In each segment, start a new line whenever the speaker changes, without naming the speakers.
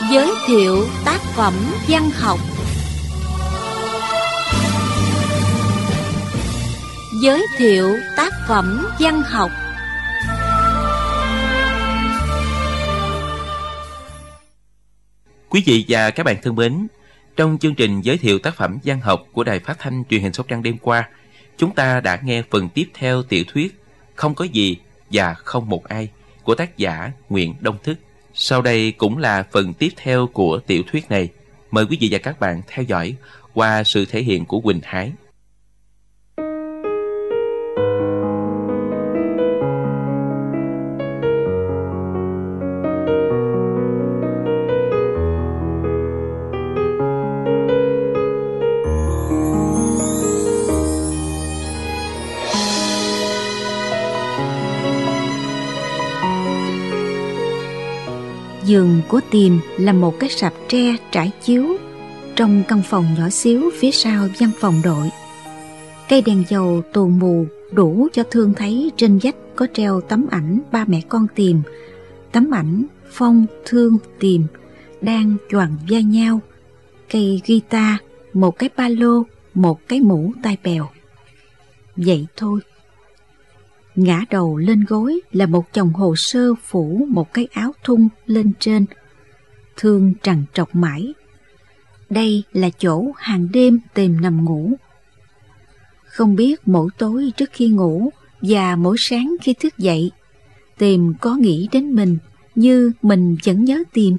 Giới thiệu tác phẩm văn học. Giới thiệu tác phẩm văn học.
Quý vị và các bạn thân mến, trong chương trình giới thiệu tác phẩm văn học của Đài Phát thanh Truyền hình Sóc Trăng đêm qua, chúng ta đã nghe phần tiếp theo tiểu thuyết Không có gì và không một ai của tác giả Nguyễn Đông Thức. Sau đây cũng là phần tiếp theo của tiểu thuyết này. Mời quý vị và các bạn theo dõi qua sự thể hiện của Quỳnh Hải.
Giường của Tìm là một cái sạp tre trải chiếu trong căn phòng nhỏ xíu phía sau văn phòng đội. Cây đèn dầu tù mù đủ cho Thương thấy trên vách có treo tấm ảnh ba mẹ con Tìm. Tấm ảnh Phong, Thương, Tìm đang choàng vai nhau, cây guitar, một cái ba lô, một cái mũ tai bèo. Vậy thôi. Ngã đầu lên gối là một chồng hồ sơ phủ một cái áo thun lên trên. Thương trằn trọc mãi. Đây là chỗ hàng đêm Tìm nằm ngủ. Không biết mỗi tối trước khi ngủ và mỗi sáng khi thức dậy, Tìm có nghĩ đến mình như mình vẫn nhớ Tìm.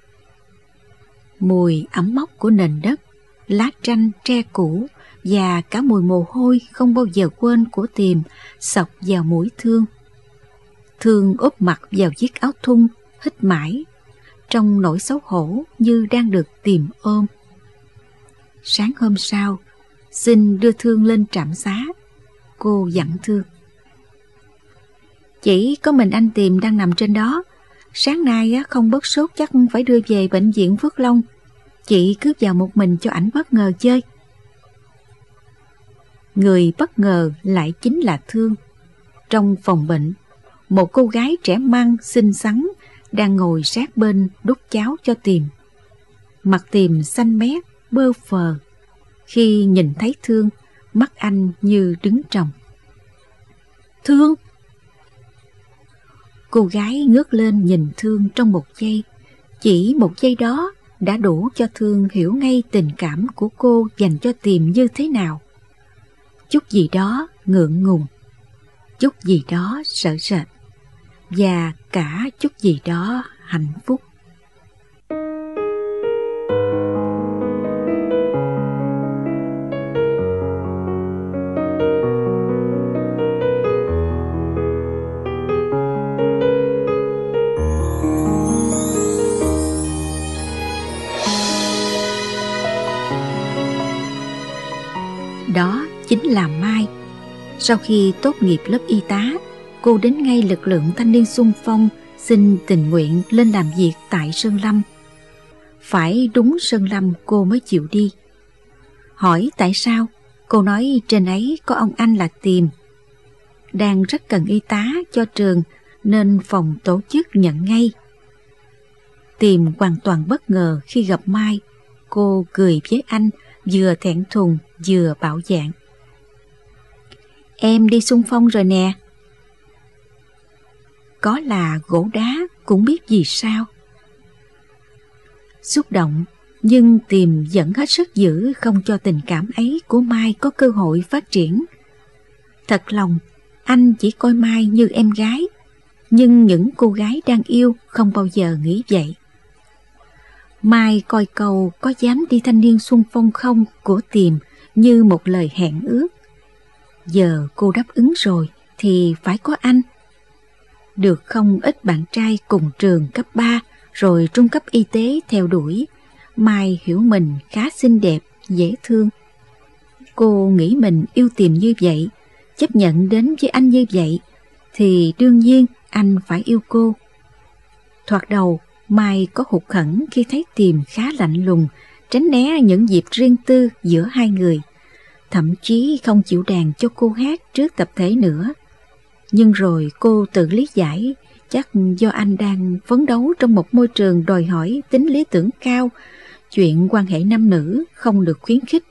Mùi ẩm mốc của nền đất, lá tranh tre cũ và cả mùi mồ hôi không bao giờ quên của Tìm xộc vào mũi Thương. Thương úp mặt vào chiếc áo thun, hít mãi, trong nỗi xấu hổ như đang được Tìm ôm. Sáng hôm sau, xin đưa Thương lên trạm xá. Cô dặn Thương: chỉ có mình anh Tìm đang nằm trên đó. Sáng nay không bớt sốt chắc phải đưa về bệnh viện Phước Long. Chị cứ vào một mình cho ảnh bất ngờ chơi. Người bất ngờ lại chính là Thương. Trong phòng bệnh, một cô gái trẻ măng xinh xắn đang ngồi sát bên đút cháo cho Tìm. Mặt Tìm xanh mét, bơ phờ. Khi nhìn thấy Thương, mắt anh như đứng trồng. Thương! Cô gái ngước lên nhìn Thương trong một giây. Chỉ một giây đó đã đủ cho Thương hiểu ngay tình cảm của cô dành cho Tìm như thế nào. Chút gì đó ngượng ngùng, chút gì đó sợ sệt, và cả chút gì đó hạnh phúc. Đó chính là Mai. Sau khi tốt nghiệp lớp y tá, cô đến ngay lực lượng thanh niên xung phong xin tình nguyện lên làm việc tại Sơn Lâm. Phải đúng Sơn Lâm cô mới chịu đi. Hỏi tại sao, cô nói trên ấy có ông anh là Tìm. Đang rất cần y tá cho trường nên phòng tổ chức nhận ngay. Tìm hoàn toàn bất ngờ khi gặp Mai. Cô cười với anh, vừa thẹn thùng vừa bạo dạn. Em đi xung phong rồi nè. Có là gỗ đá cũng biết vì sao. Xúc động, nhưng Tìm vẫn hết sức giữ không cho tình cảm ấy của Mai có cơ hội phát triển. Thật lòng, anh chỉ coi Mai như em gái, nhưng những cô gái đang yêu không bao giờ nghĩ vậy. Mai coi câu có dám đi thanh niên xung phong không của Tìm như một lời hẹn ước. Giờ cô đáp ứng rồi thì phải có anh. Được không ít bạn trai cùng trường cấp 3 rồi trung cấp y tế theo đuổi, Mai hiểu mình khá xinh đẹp, dễ thương. Cô nghĩ mình yêu Tìm như vậy, chấp nhận đến với anh như vậy, thì đương nhiên anh phải yêu cô. Thoạt đầu, Mai có hụt hẫng khi thấy Tìm khá lạnh lùng, tránh né những dịp riêng tư giữa hai người. Thậm chí không chịu đàn cho cô hát trước tập thể nữa. Nhưng rồi cô tự lý giải Chắc do anh đang phấn đấu trong một môi trường đòi hỏi tính lý tưởng cao, chuyện quan hệ nam nữ không được khuyến khích.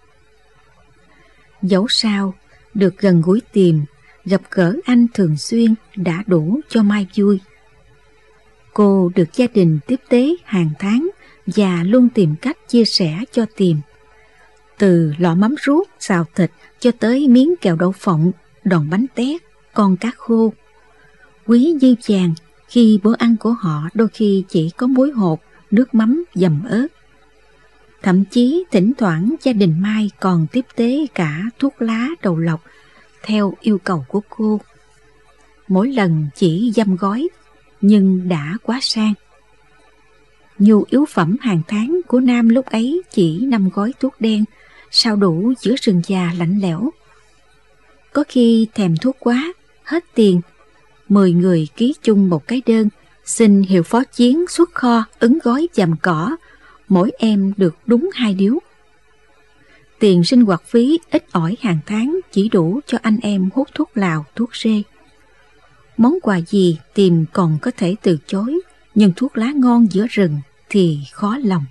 Dẫu sao, được gần gũi Tìm, gặp gỡ anh thường xuyên đã đủ cho Mai vui. Cô được gia đình tiếp tế hàng tháng và luôn tìm cách chia sẻ cho Tìm. Từ lọ mắm ruốc, xào thịt cho tới miếng kẹo đậu phộng, đòn bánh tét, con cá khô. Quý như vàng khi bữa ăn của họ đôi khi chỉ có muối hột, nước mắm, dầm ớt. Thậm chí thỉnh thoảng gia đình Mai còn tiếp tế cả thuốc lá đầu lọc theo yêu cầu của cô. Mỗi lần chỉ dăm gói nhưng đã quá sang. Nhu yếu phẩm hàng tháng của Nam lúc ấy chỉ 5 gói thuốc đen, sao đủ giữa rừng già lạnh lẽo. Có khi thèm thuốc quá, hết tiền, 10 người ký chung một cái đơn, xin hiệu phó chiến xuất kho ứng gói dầm cỏ, mỗi em được đúng 2 điếu. Tiền sinh hoạt phí ít ỏi hàng tháng chỉ đủ cho anh em hút thuốc lào, thuốc rê. Món quà gì Tìm còn có thể từ chối, nhưng thuốc lá ngon giữa rừng thì khó lòng.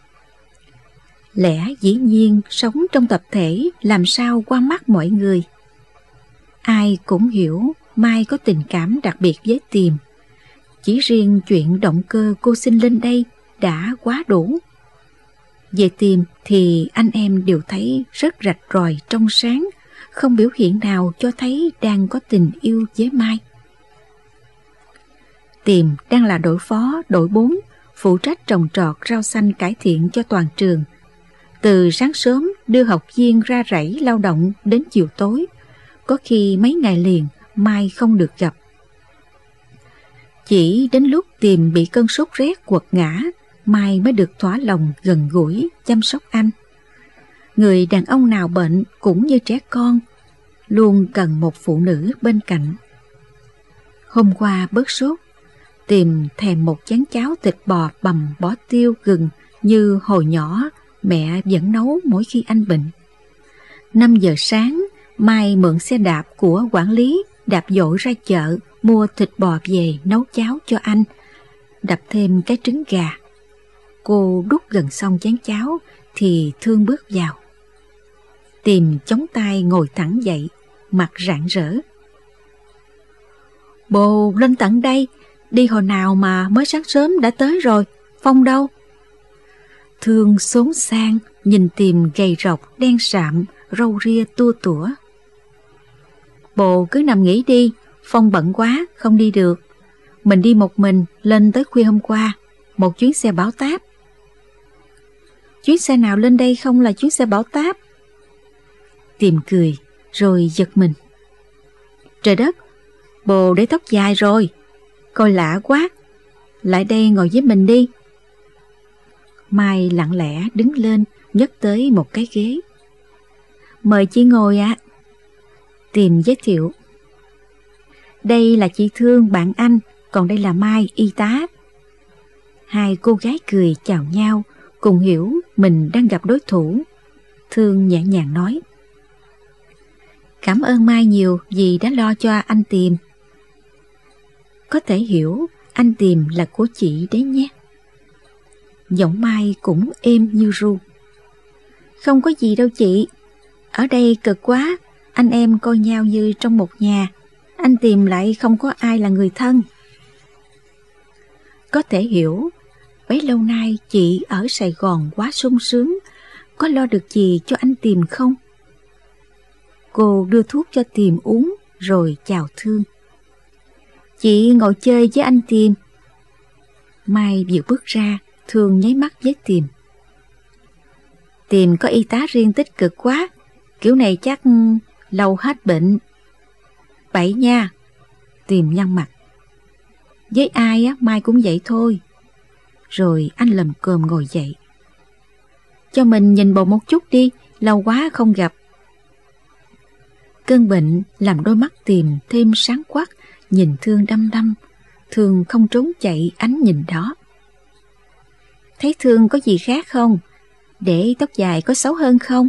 Lẽ dĩ nhiên sống trong tập thể làm sao qua mắt mọi người. Ai cũng hiểu Mai có tình cảm đặc biệt với Tìm. Chỉ riêng chuyện động cơ cô xin lên đây đã quá đủ. Về Tìm thì anh em đều thấy rất rạch ròi trong sáng, không biểu hiện nào cho thấy đang có tình yêu với Mai. Tìm đang là đội phó đội 4, phụ trách trồng trọt rau xanh cải thiện cho toàn trường. Từ sáng sớm đưa học viên ra rẫy lao động đến chiều tối, có khi mấy ngày liền Mai không được gặp. Chỉ đến lúc Tìm bị cơn sốt rét quật ngã, Mai mới được thỏa lòng gần gũi chăm sóc anh. Người đàn ông nào bệnh cũng như trẻ con, luôn cần một phụ nữ bên cạnh. Hôm qua bớt sốt, Tìm thèm một chén cháo thịt bò bằm bó tiêu gừng như hồi nhỏ mẹ vẫn nấu mỗi khi anh bệnh. 5 giờ sáng, Mai mượn xe đạp của quản lý đạp dội ra chợ mua thịt bò về nấu cháo cho anh, đập thêm cái trứng gà. Cô đút gần xong chén cháo thì Thương bước vào. Tìm chống tay ngồi thẳng dậy, mặt rạng rỡ. Bồ lên tận đây, đi hồi nào mà mới sáng sớm đã tới rồi, Phong đâu? Thương xốn sang, nhìn Tìm gầy rộc, đen sạm, râu ria tua tủa. Bồ cứ nằm nghỉ đi, Phong bận quá, không đi được. Mình đi một mình, lên tới khuya hôm qua, một chuyến xe Bảo Táp. Chuyến xe nào lên đây không là chuyến xe Bảo Táp? Tìm cười, rồi giật mình. Trời đất, bồ để tóc dài rồi, coi lạ quá, lại đây ngồi với mình đi. Mai lặng lẽ đứng lên, nhấc tới một cái ghế. Mời chị ngồi ạ. Tìm giới thiệu. Đây là chị Thương bạn anh, còn đây là Mai y tá. Hai cô gái cười chào nhau, cùng hiểu mình đang gặp đối thủ. Thương nhẹ nhàng nói. Cảm ơn Mai nhiều vì đã lo cho anh Tìm. Có thể hiểu anh Tìm là của chị đấy nhé. Giọng Mai cũng êm như ru. Không có gì đâu chị, ở đây cực quá, anh em coi nhau như trong một nhà, anh Tìm lại không có ai là người thân. Có thể hiểu, bấy lâu nay chị ở Sài Gòn quá sung sướng, có lo được gì cho anh Tìm không? Cô đưa thuốc cho Tìm uống rồi chào Thương. Chị ngồi chơi với anh Tìm. Mai vừa bước ra, Thương nháy mắt với Tìm. Tìm có y tá riêng tích cực quá, kiểu này chắc lâu hết bệnh. Bậy nha. Tìm nhăn mặt. Với ai á, Mai cũng vậy thôi. Rồi anh lầm cồm ngồi dậy. Cho mình nhìn bầu một chút đi, lâu quá không gặp. Cơn bệnh làm đôi mắt Tìm thêm sáng quắc, nhìn Thương đăm đăm. Thương không trốn chạy ánh nhìn đó. Thấy Thương có gì khác không? Để tóc dài có xấu hơn không?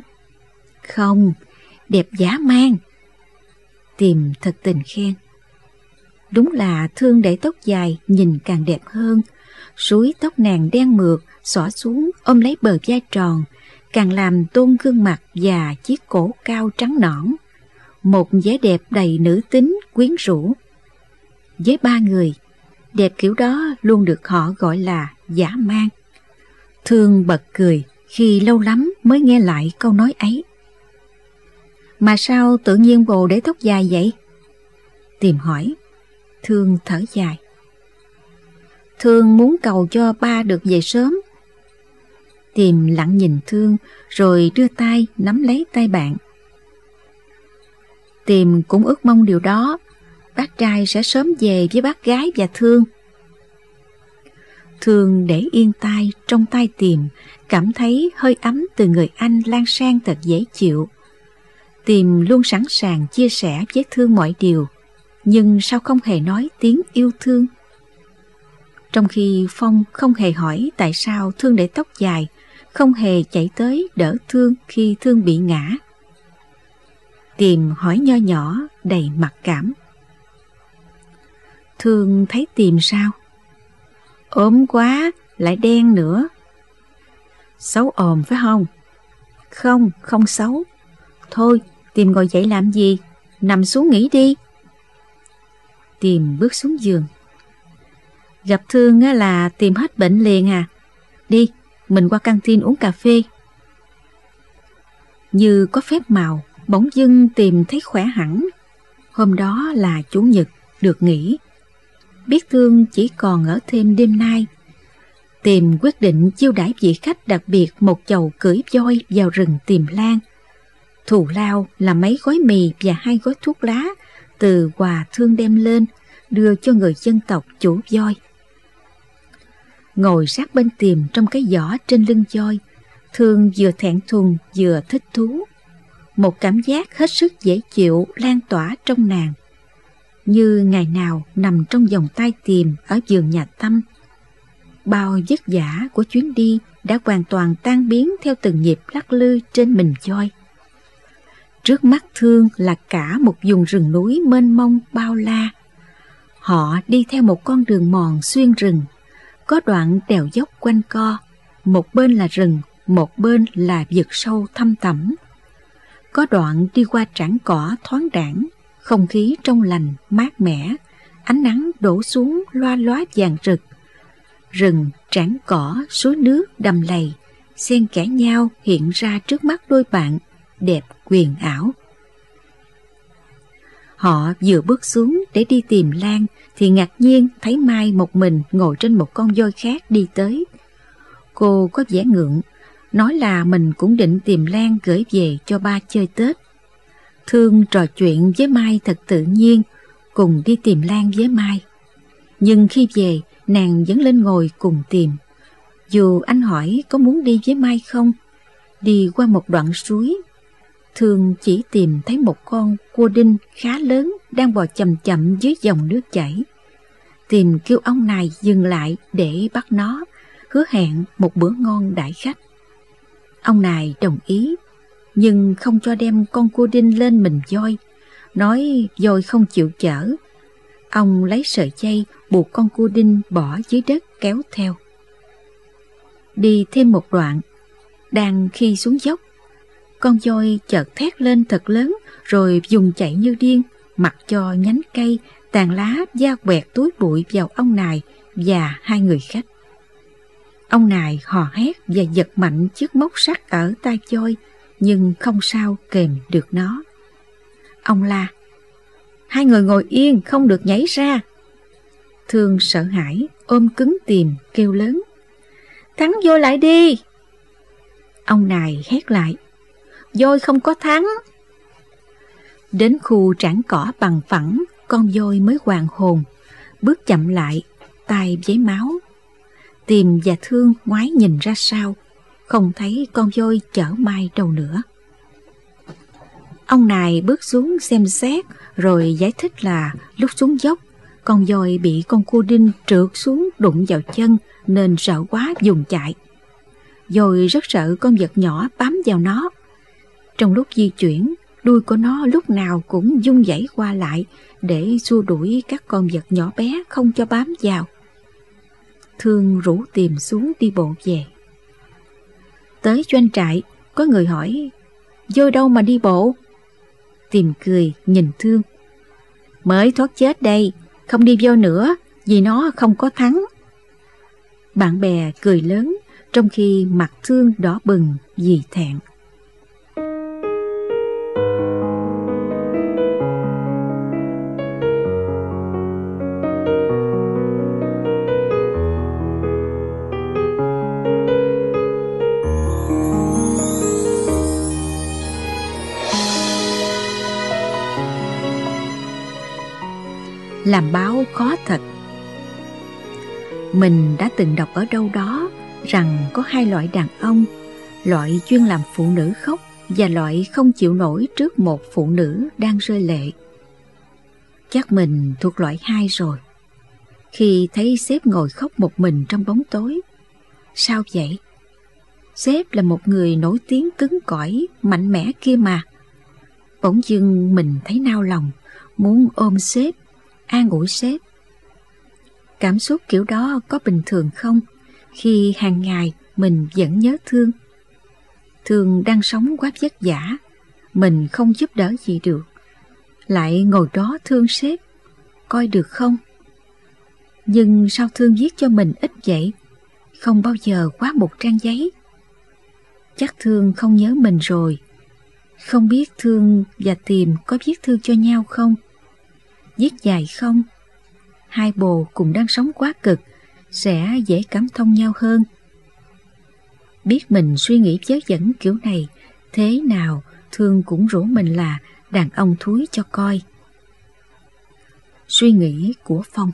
Không, đẹp dã man. Tìm thật tình khen. Đúng là Thương để tóc dài nhìn càng đẹp hơn. Súi tóc nàng đen mượt xõa xuống ôm lấy bờ vai tròn, càng làm tôn gương mặt và chiếc cổ cao trắng nõn, một vẻ đẹp đầy nữ tính quyến rũ. Với ba người, đẹp kiểu đó luôn được họ gọi là dã man. Thương bật cười khi lâu lắm mới nghe lại câu nói ấy. Mà sao tự nhiên bồ để tóc dài vậy? Tìm hỏi. Thương thở dài. Thương muốn cầu cho ba được về sớm. Tìm lặng nhìn Thương rồi đưa tay nắm lấy tay bạn. Tìm cũng ước mong điều đó. Bác trai sẽ sớm về với bác gái và Thương. Thương để yên tay trong tay Tìm, cảm thấy hơi ấm từ người anh lan sang thật dễ chịu. Tìm luôn sẵn sàng chia sẻ với Thương mọi điều, nhưng sao không hề nói tiếng yêu thương? Trong khi Phong không hề hỏi tại sao Thương để tóc dài, không hề chạy tới đỡ Thương khi Thương bị ngã. Tìm hỏi nho nhỏ đầy mặc cảm. Thương thấy Tìm sao? Ốm quá, lại đen nữa. Xấu ồm phải không? Không, không xấu. Thôi, Tìm ngồi dậy làm gì? Nằm xuống nghỉ đi. Tìm bước xuống giường. Gặp Thương là Tìm hết bệnh liền à? Đi, mình qua căng tin uống cà phê. Như có phép màu, bỗng dưng Tìm thấy khỏe hẳn. Hôm đó là Chủ nhật, được nghỉ. Biết Thương chỉ còn ở thêm đêm nay, Tìm quyết định chiêu đãi vị khách đặc biệt một chầu cưỡi voi vào rừng tìm lan. Thù lao là mấy gói mì và 2 gói thuốc lá từ quà Thương đem lên, đưa cho người dân tộc chủ voi. Ngồi sát bên Tìm trong cái giỏ trên lưng voi, Thương vừa thẹn thùng vừa thích thú. Một cảm giác hết sức dễ chịu lan tỏa trong nàng, như ngày nào nằm trong vòng tay Tìm ở vườn nhà Tâm. Bao vất vả của chuyến đi đã hoàn toàn tan biến theo từng nhịp lắc lư trên mình voi. Trước mắt Thương là cả một vùng rừng núi mênh mông bao la. Họ đi theo một con đường mòn xuyên rừng, có đoạn đèo dốc quanh co, một bên là rừng, một bên là vực sâu thăm thẳm. Có đoạn đi qua trảng cỏ thoáng đãng, không khí trong lành, mát mẻ, ánh nắng đổ xuống loa loá vàng rực. Rừng, trảng cỏ, suối nước đầm lầy, xen kẽ nhau hiện ra trước mắt đôi bạn, đẹp huyền ảo. Họ vừa bước xuống để đi tìm Lan thì ngạc nhiên thấy Mai một mình ngồi trên một con voi khác đi tới. Cô có vẻ ngượng, nói là mình cũng định tìm Lan gửi về cho ba chơi Tết. Thương trò chuyện với Mai thật tự nhiên, cùng đi tìm Lan với Mai. Nhưng khi về, nàng vẫn lên ngồi cùng Tìm. Dù anh hỏi có muốn đi với Mai không, đi qua một đoạn suối, Thương chỉ tìm thấy một con cua đinh khá lớn đang bò chậm chậm dưới dòng nước chảy. Tìm kêu ông này dừng lại để bắt nó, hứa hẹn một bữa ngon đãi khách. Ông này đồng ý, nhưng không cho đem con cua đinh lên mình voi, nói voi không chịu chở. Ông lấy sợi dây buộc con cua đinh bỏ dưới đất kéo theo. Đi thêm một đoạn, đang khi xuống dốc, con voi chợt thét lên thật lớn rồi vùng chạy như điên, mặc cho nhánh cây, tàn lá da quẹt túi bụi vào ông này và 2 người khách. Ông này hò hét và giật mạnh chiếc móc sắt ở tay voi, nhưng không sao kềm được nó. Ông la: "2 người ngồi yên, không được nhảy ra." Thương sợ hãi, ôm cứng Tìm, kêu lớn: "Thắng voi lại đi!" Ông này hét lại: "Voi không có thắng." Đến khu trảng cỏ bằng phẳng, con voi mới hoàn hồn, bước chậm lại, tay vấy máu. Tìm và Thương ngoái nhìn ra sau, không thấy con voi chở Mai đâu nữa. Ông này bước xuống xem xét rồi giải thích là lúc xuống dốc, con voi bị con cua đinh trượt xuống đụng vào chân nên sợ quá vùng chạy. Voi rất sợ con vật nhỏ bám vào nó. Trong lúc di chuyển, Đuôi của nó lúc nào cũng vung vẩy qua lại để xua đuổi các con vật nhỏ bé không cho bám vào. Thương rủ Tìm xuống đi bộ về. Tới doanh trại, có người hỏi: "Vô đâu mà đi bộ?" Tìm cười nhìn Thương: "Mới thoát chết đây, không đi vô nữa vì nó không có thắng." Bạn bè cười lớn, trong khi mặt Thương đỏ bừng vì thẹn. Làm báo khó thật. Mình đã từng đọc ở đâu đó rằng có hai loại đàn ông, loại chuyên làm phụ nữ khóc và loại không chịu nổi trước một phụ nữ đang rơi lệ. Chắc mình thuộc loại hai rồi. Khi thấy sếp ngồi khóc một mình trong bóng tối. Sao vậy? Sếp là một người nổi tiếng cứng cỏi, mạnh mẽ kia mà. Bỗng dưng mình thấy nao lòng, muốn ôm sếp, an ủi sếp. Cảm xúc kiểu đó có bình thường không, khi hàng ngày mình vẫn nhớ Thương? Thương đang sống quá vất vả, mình không giúp đỡ gì được, lại ngồi đó thương sếp, coi được không? Nhưng sao Thương viết cho mình ít vậy, không bao giờ quá một trang giấy? Chắc Thương không nhớ mình rồi. Không biết Thương và Tìm có viết thư cho nhau không? Viết dài không? Hai bồ cùng đang sống quá cực, sẽ dễ cảm thông nhau hơn. Biết mình suy nghĩ vớ vẩn kiểu này, thế nào Thương cũng rủ mình là đàn ông thúi cho coi. Suy nghĩ của Phong.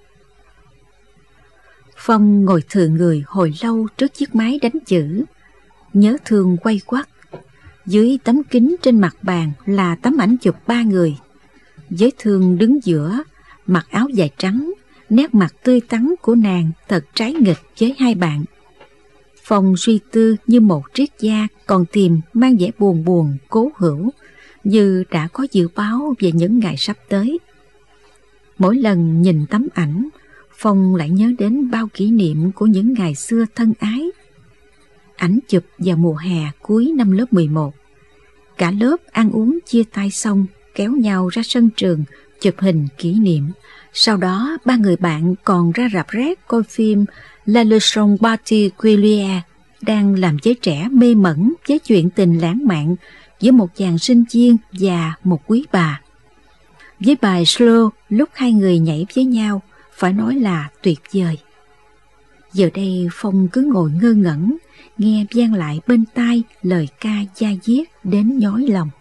Phong ngồi thừ người hồi lâu trước chiếc máy đánh chữ, nhớ Thương quay quắt. Dưới tấm kính trên mặt bàn là tấm ảnh chụp ba người, với Thương đứng giữa, mặc áo dài trắng, nét mặt tươi tắn của nàng thật trái nghịch với hai bạn. Phong suy tư như một triết gia, còn Tìm mang vẻ buồn buồn cố hữu, như đã có dự báo về những ngày sắp tới. Mỗi lần nhìn tấm ảnh, Phong lại nhớ đến bao kỷ niệm của những ngày xưa thân ái. Ảnh chụp vào mùa hè cuối năm lớp 11. Cả lớp ăn uống chia tay xong, kéo nhau ra sân trường chụp hình kỷ niệm. Sau đó ba người bạn còn ra rạp rét coi phim La Leçon particulière, đang làm giới trẻ mê mẩn với chuyện tình lãng mạn giữa một chàng sinh viên và một quý bà. Với bài Slow lúc hai người nhảy với nhau, phải nói là tuyệt vời. Giờ đây Phong cứ ngồi ngơ ngẩn, nghe vang lại bên tai lời ca da diết đến nhói lòng.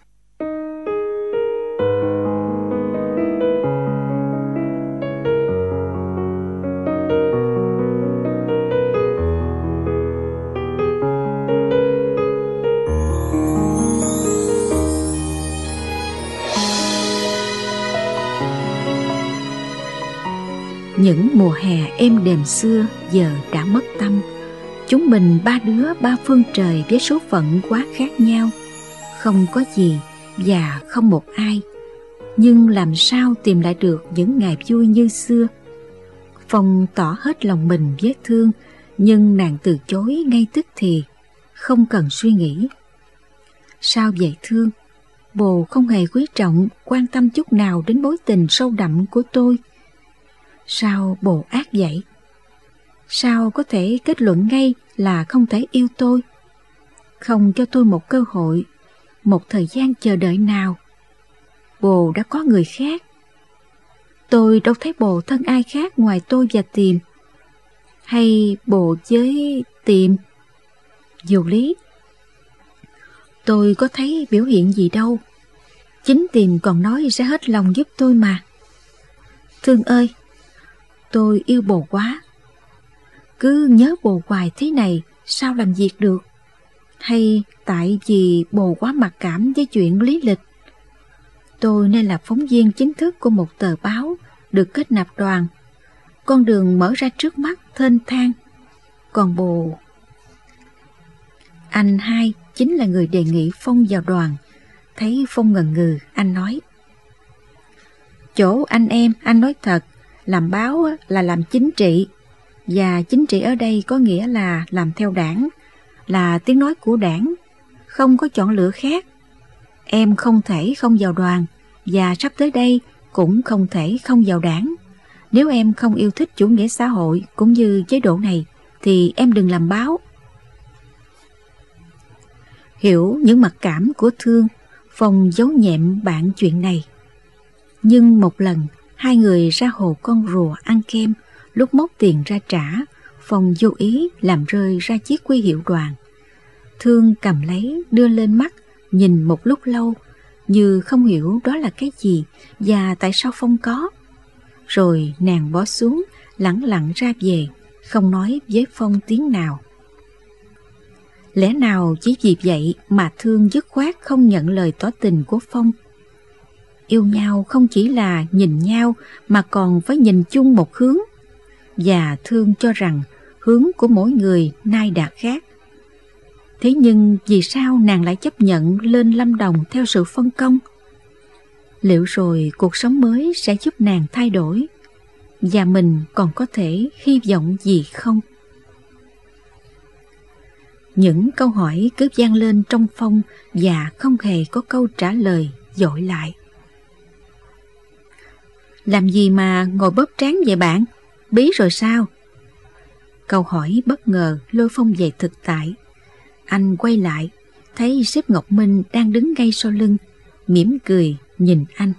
Những mùa hè êm đềm xưa giờ đã mất tâm. Chúng mình ba đứa ba phương trời với số phận quá khác nhau, không có gì và không một ai. Nhưng làm sao tìm lại được những ngày vui như xưa? Phong tỏ hết lòng mình với Thương, nhưng nàng từ chối ngay tức thì, không cần suy nghĩ. Sao vậy Thương? Bồ không hề quý trọng, quan tâm chút nào đến mối tình sâu đậm của tôi. Sao bồ ác vậy? Sao có thể kết luận ngay là không thể yêu tôi? Không cho tôi một cơ hội, một thời gian chờ đợi nào. Bồ đã có người khác. Tôi đâu thấy bồ thân ai khác ngoài tôi và Tìm. Hay bồ với Tìm? Vô lý. Tôi có thấy biểu hiện gì đâu. Chính Tìm còn nói sẽ hết lòng giúp tôi mà. Thương ơi, tôi yêu bồ quá. Cứ nhớ bồ hoài thế này, sao làm việc được? Hay tại vì bồ quá mặc cảm với chuyện lý lịch? Tôi nên là phóng viên chính thức của một tờ báo, được kết nạp đoàn. Con đường mở ra trước mắt thênh thang. Còn bồ... Anh hai chính là người đề nghị Phong vào đoàn. thấy Phong ngần ngừ, anh nói: chỗ anh em, anh nói thật, làm báo là làm chính trị, và chính trị ở đây có nghĩa là làm theo đảng, là tiếng nói của đảng, không có chọn lựa khác. Em không thể không vào đoàn, và sắp tới đây cũng không thể không vào đảng. Nếu em không yêu thích chủ nghĩa xã hội cũng như chế độ này thì em đừng làm báo. Hiểu những mặc cảm của Thương, Phong giấu nhẹm bạn chuyện này. Nhưng một lần hai người ra hồ Con Rùa ăn kem, lúc móc tiền ra trả, Phong vô ý làm rơi ra chiếc huy hiệu đoàn. Thương cầm lấy đưa lên mắt, nhìn một lúc lâu như không hiểu đó là cái gì và tại sao Phong có. Rồi nàng bỏ xuống, lẳng lặng ra về, không nói với Phong tiếng nào. Lẽ nào chỉ vì vậy mà Thương dứt khoát không nhận lời tỏ tình của Phong? Yêu nhau không chỉ là nhìn nhau mà còn phải nhìn chung một hướng. Và Thương cho rằng hướng của mỗi người nay đã khác. Thế nhưng vì sao nàng lại chấp nhận lên Lâm Đồng theo sự phân công? Liệu rồi cuộc sống mới sẽ giúp nàng thay đổi? Và mình còn có thể hy vọng gì không? Những câu hỏi cứ vang lên trong Phong và không hề có câu trả lời dội lại. Làm gì mà ngồi bóp trán vậy bạn? Bí rồi sao? Câu hỏi bất ngờ lôi Phong về thực tại. Anh quay lại, thấy sếp Ngọc Minh đang đứng ngay sau lưng, mỉm cười nhìn anh.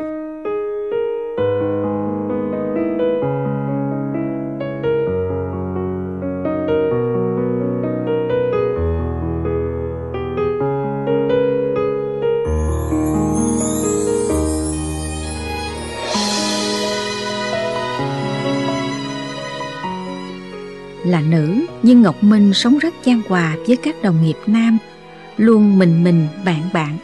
Là nữ, nhưng Ngọc Minh sống rất chan hòa với các đồng nghiệp nam, luôn mình bạn.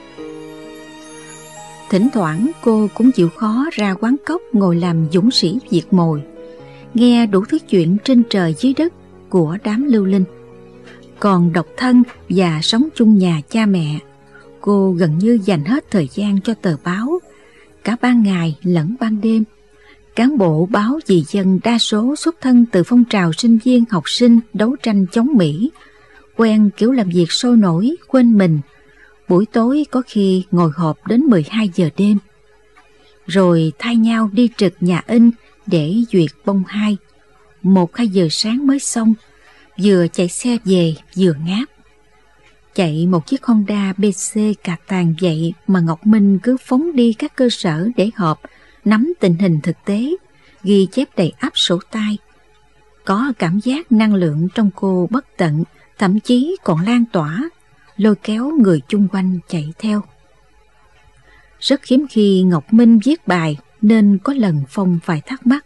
Thỉnh thoảng cô cũng chịu khó ra quán cóc ngồi làm dũng sĩ việc mồi, nghe đủ thứ chuyện trên trời dưới đất của đám lưu linh. Còn độc thân và sống chung nhà cha mẹ, cô gần như dành hết thời gian cho tờ báo, cả ban ngày lẫn ban đêm. Cán bộ báo vì dân đa số xuất thân từ phong trào sinh viên học sinh đấu tranh chống Mỹ, quen kiểu làm việc sôi nổi, quên mình. Buổi tối có khi ngồi họp đến 12 giờ đêm. Rồi thay nhau đi trực nhà in để duyệt bông hai. 1-2 giờ sáng mới xong, vừa chạy xe về vừa ngáp. Chạy một chiếc Honda BC cà tàng vậy mà Ngọc Minh cứ phóng đi các cơ sở để họp, nắm tình hình thực tế, ghi chép đầy ắp sổ tay. Có cảm giác năng lượng trong cô bất tận, thậm chí còn lan tỏa, lôi kéo người chung quanh chạy theo. Rất hiếm khi Ngọc Minh viết bài, nên có lần Phong phải thắc mắc.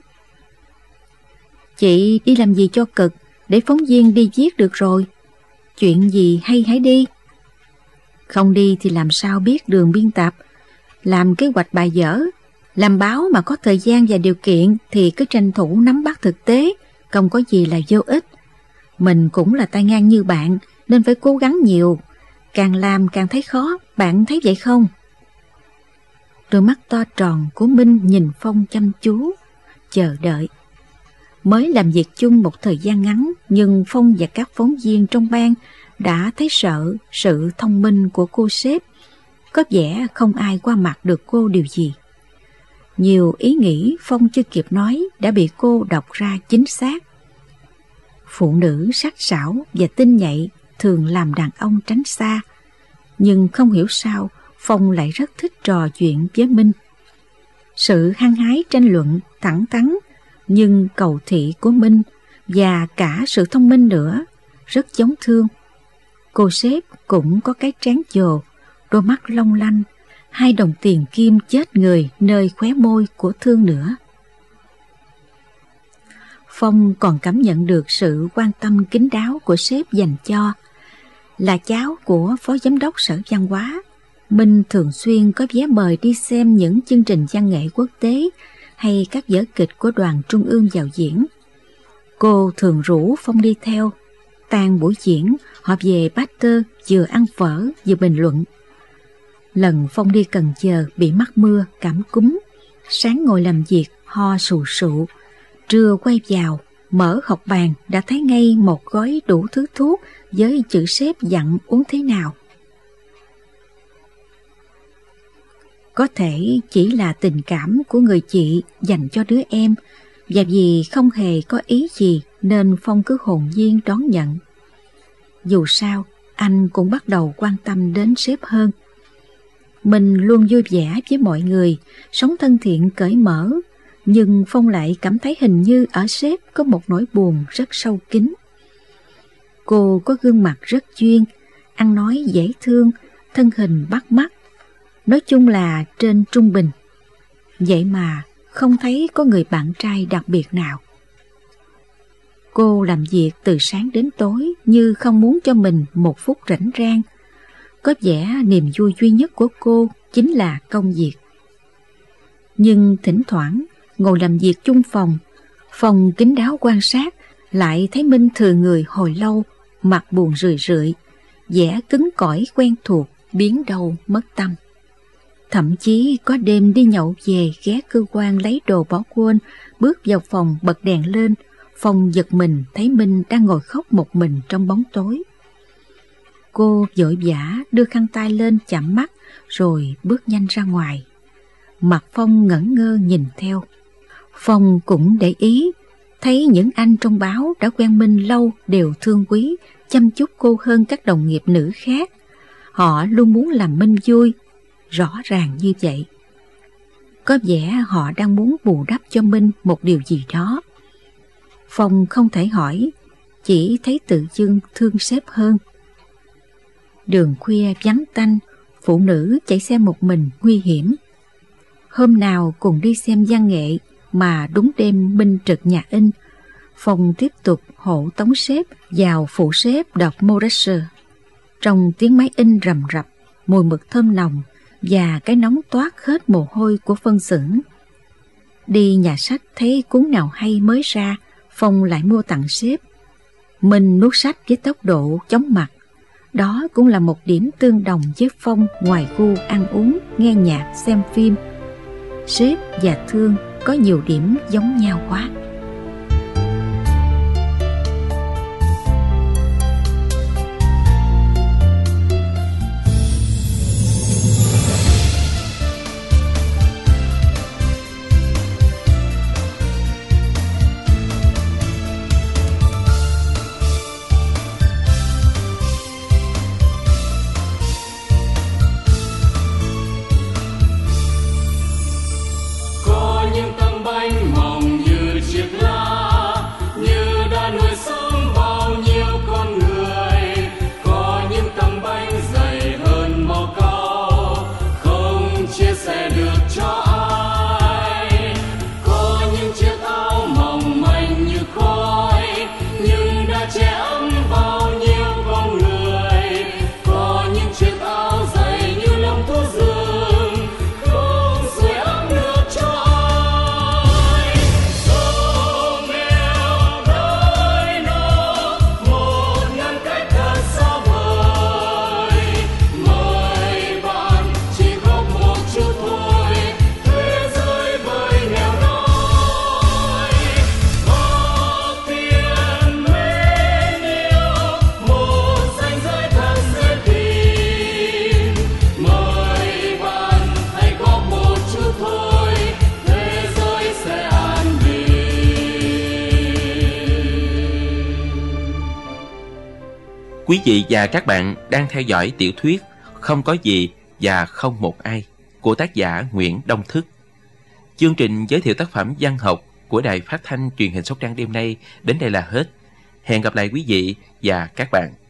Chị đi làm gì cho cực, để phóng viên đi viết được rồi. Chuyện gì hay hãy đi. Không đi thì làm sao biết đường biên tập, làm kế hoạch bài vở. Làm báo mà có thời gian và điều kiện thì cứ tranh thủ nắm bắt thực tế, không có gì là vô ích. Mình cũng là tay ngang như bạn, nên phải cố gắng nhiều. Càng làm càng thấy khó, bạn thấy vậy không? Đôi mắt to tròn của Minh nhìn Phong chăm chú, chờ đợi. Mới làm việc chung một thời gian ngắn, nhưng Phong và các phóng viên trong ban đã thấy sợ sự thông minh của cô sếp. Có vẻ không ai qua mặt được cô điều gì. Nhiều ý nghĩ Phong chưa kịp nói đã bị cô đọc ra chính xác. Phụ nữ sắc sảo và tinh nhạy thường làm đàn ông tránh xa. Nhưng không hiểu sao Phong lại rất thích trò chuyện với Minh. Sự hăng hái tranh luận, thẳng thắn nhưng cầu thị của Minh và cả sự thông minh nữa rất giống Thương. Cô sếp cũng có cái trán dồ, đôi mắt long lanh, 2 đồng tiền kim chết người nơi khóe môi của Thương nữa. Phong còn cảm nhận được sự quan tâm kín đáo của sếp dành cho. Là cháu của phó giám đốc sở văn hóa, Minh thường xuyên có vé mời đi xem những chương trình văn nghệ quốc tế hay các vở kịch của đoàn trung ương vào diễn. Cô thường rủ Phong đi theo. Tan buổi diễn, họ về Bát Tơ vừa ăn phở vừa bình luận. Lần Phong đi Cần Giờ bị mắc mưa, cảm cúm, sáng ngồi làm việc ho sù sụ, trưa quay vào mở học bàn đã thấy ngay một gói đủ thứ thuốc với chữ sếp dặn uống thế nào. Có thể chỉ là tình cảm của người chị dành cho đứa em, và vì không hề có ý gì nên Phong cứ hồn nhiên đón nhận. Dù sao, anh cũng bắt đầu quan tâm đến sếp hơn. Mình luôn vui vẻ với mọi người, sống thân thiện cởi mở, nhưng Phong lại cảm thấy hình như ở sếp có một nỗi buồn rất sâu kín. Cô có gương mặt rất duyên, ăn nói dễ thương, thân hình bắt mắt, nói chung là trên trung bình. Vậy mà không thấy có người bạn trai đặc biệt nào. Cô làm việc từ sáng đến tối như không muốn cho mình một phút rảnh rang. Có vẻ niềm vui duy nhất của cô chính là công việc. Nhưng thỉnh thoảng ngồi làm việc chung phòng, Phong kín đáo quan sát, lại thấy Minh thừa người hồi lâu, mặt buồn rười rượi, vẻ cứng cỏi quen thuộc, biến đâu mất tâm. Thậm chí có đêm đi nhậu về ghé cơ quan lấy đồ bỏ quên, bước vào phòng bật đèn lên, Phong giật mình thấy Minh đang ngồi khóc một mình trong bóng tối. Cô vội vã đưa khăn tay lên chạm mắt rồi bước nhanh ra ngoài. Mặt Phong ngẩn ngơ nhìn theo. Phong cũng để ý, thấy những anh trong báo đã quen Minh lâu đều thương quý, chăm chút cô hơn các đồng nghiệp nữ khác. Họ luôn muốn làm Minh vui, rõ ràng như vậy. Có vẻ họ đang muốn bù đắp cho Minh một điều gì đó. Phong không thể hỏi, chỉ thấy tự dưng thương sếp hơn. Đường khuya vắng tanh, phụ nữ chạy xe một mình nguy hiểm. Hôm nào cùng đi xem văn nghệ mà đúng đêm Minh trực nhà in, Phong tiếp tục hộ tống sếp vào phụ sếp đọc Morrison. Trong tiếng máy in rầm rập, mùi mực thơm nồng và cái nóng toát hết mồ hôi của phân xưởng. Đi nhà sách thấy cuốn nào hay mới ra, Phong lại mua tặng sếp. Minh nuốt sách với tốc độ chóng mặt. Đó cũng là một điểm tương đồng với Phong ngoài gu ăn uống, nghe nhạc, xem phim. Sếp và Thương có nhiều điểm giống nhau quá.
Quý vị và các bạn đang theo dõi tiểu thuyết Không có gì và không một ai của tác giả Nguyễn Đông Thức. Chương trình giới thiệu tác phẩm văn học của Đài Phát thanh Truyền hình Sóc Trăng đêm nay đến đây là hết. Hẹn gặp lại quý vị và các bạn.